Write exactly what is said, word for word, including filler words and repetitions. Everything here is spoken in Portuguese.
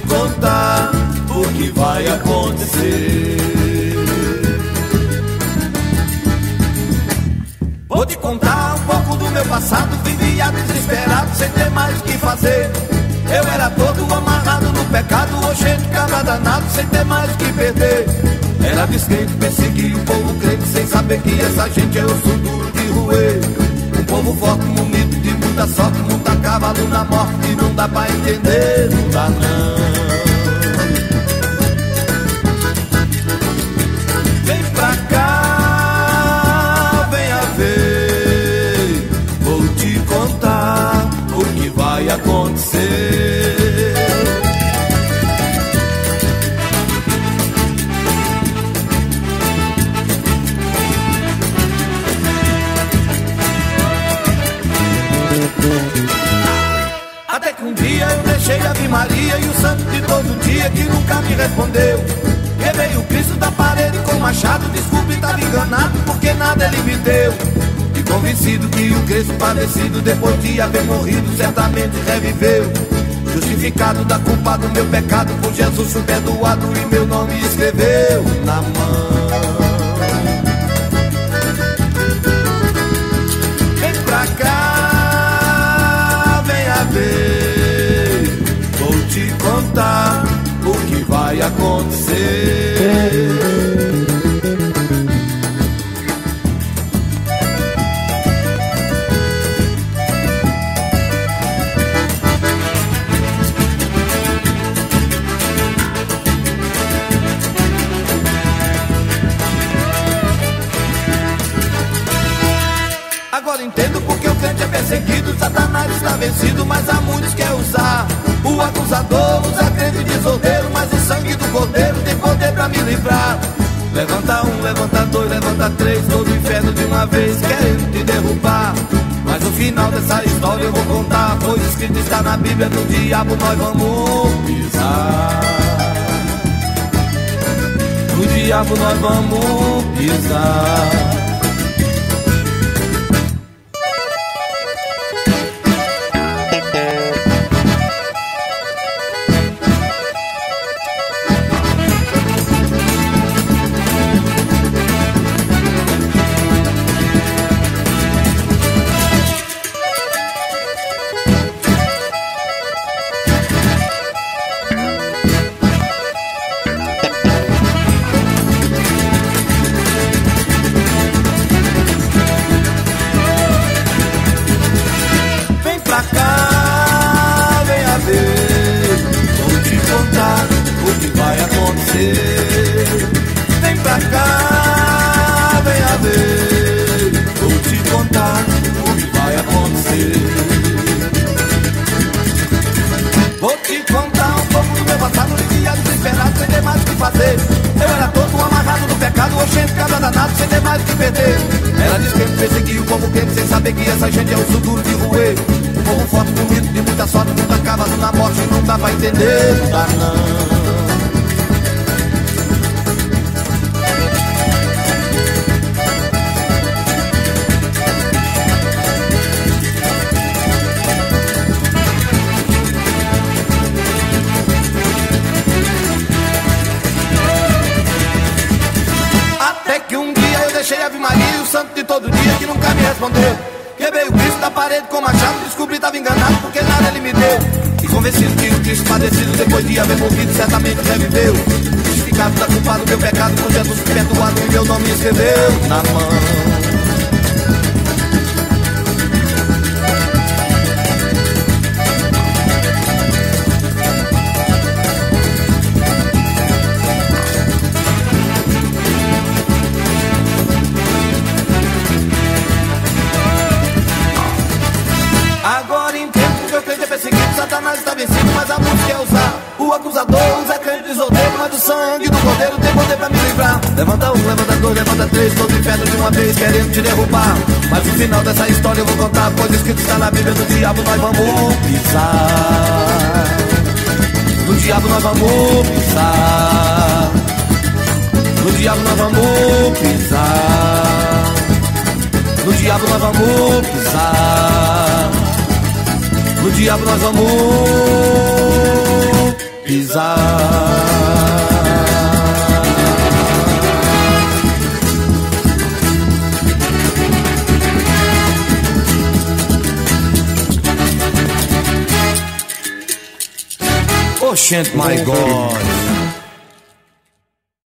contar o que vai acontecer. Vou te contar um pouco do meu passado. Vivia desesperado, sem ter mais o que fazer. Eu era todo amarrado no pecado, oxente, cara danado, sem ter mais o que perder. Era descrente, perseguia o povo crente, sem saber que essa gente é osso duro de roer. Um povo forte, munido de muita sorte, muita cavalo na morte, não dá pra entender, não dá não. Vem pra cá, venha ver, vou te contar o que vai acontecer. Até que um dia eu deixei a Ave Maria e o santo de todo dia que nunca me respondeu. Quebrei o Cristo da parede com machado, desculpe, tava enganado porque nada ele me deu. E convencido que o Cristo padecido, depois de haver morrido, certamente reviveu. Justificado da culpa do meu pecado, por Jesus fui perdoado e meu nome escreveu na mão. Vem pra cá, venha ver, vou te contar o que vai acontecer. Agora entendo porque o crente é perseguido, Satanás está vencido, mas há muitos que quer usar o acusador, usa crente de solteiro, mas o sangue do cordeiro tem poder pra me livrar. Levanta um, levanta dois, levanta três, todo o inferno de uma vez querendo te derrubar. Mas o final dessa história eu vou contar, pois escrito está na Bíblia, no diabo nós vamos pisar. No diabo nós vamos pisar. Vem pra cá, venha ver, vou te contar o que vai acontecer. Vou te contar um pouco do meu passado, vivia desesperado, sem ter mais o que fazer. Eu era todo amarrado no pecado, oxente, cada danado, sem ter mais o que perder. Era descrente, perseguia o povo crente, sem saber que essa gente é osso duro de roer. Um povo forte, bonito, de muita sorte, muita cavalo na morte, não dá pra entender, não dá não. Deixei a Ave Maria e o santo de todo dia que nunca me respondeu. Quebrei o Cristo da parede com machado, descobri tava enganado porque nada ele me deu. E convencido que o Cristo padecido, depois de haver morrido, certamente reviveu. Justificado da culpa do meu pecado, com Jesus perdoado e meu nome escreveu na mão. Agora entendo que o crente é perseguido, Satanás está vencido, mas a música é usar o acusador, usa crente de solteiro, mas o sangue do cordeiro tem poder pra me livrar. Levanta um, levanta dois, levanta três, todo o inferno de uma vez querendo te derrubar. Mas o final dessa história eu vou contar, pois escrito está na Bíblia, no diabo nós vamos pisar. No diabo nós vamos pisar. No diabo nós vamos pisar. No diabo nós vamos pisar. No diabo nós vamos pisar. Oxente, my God.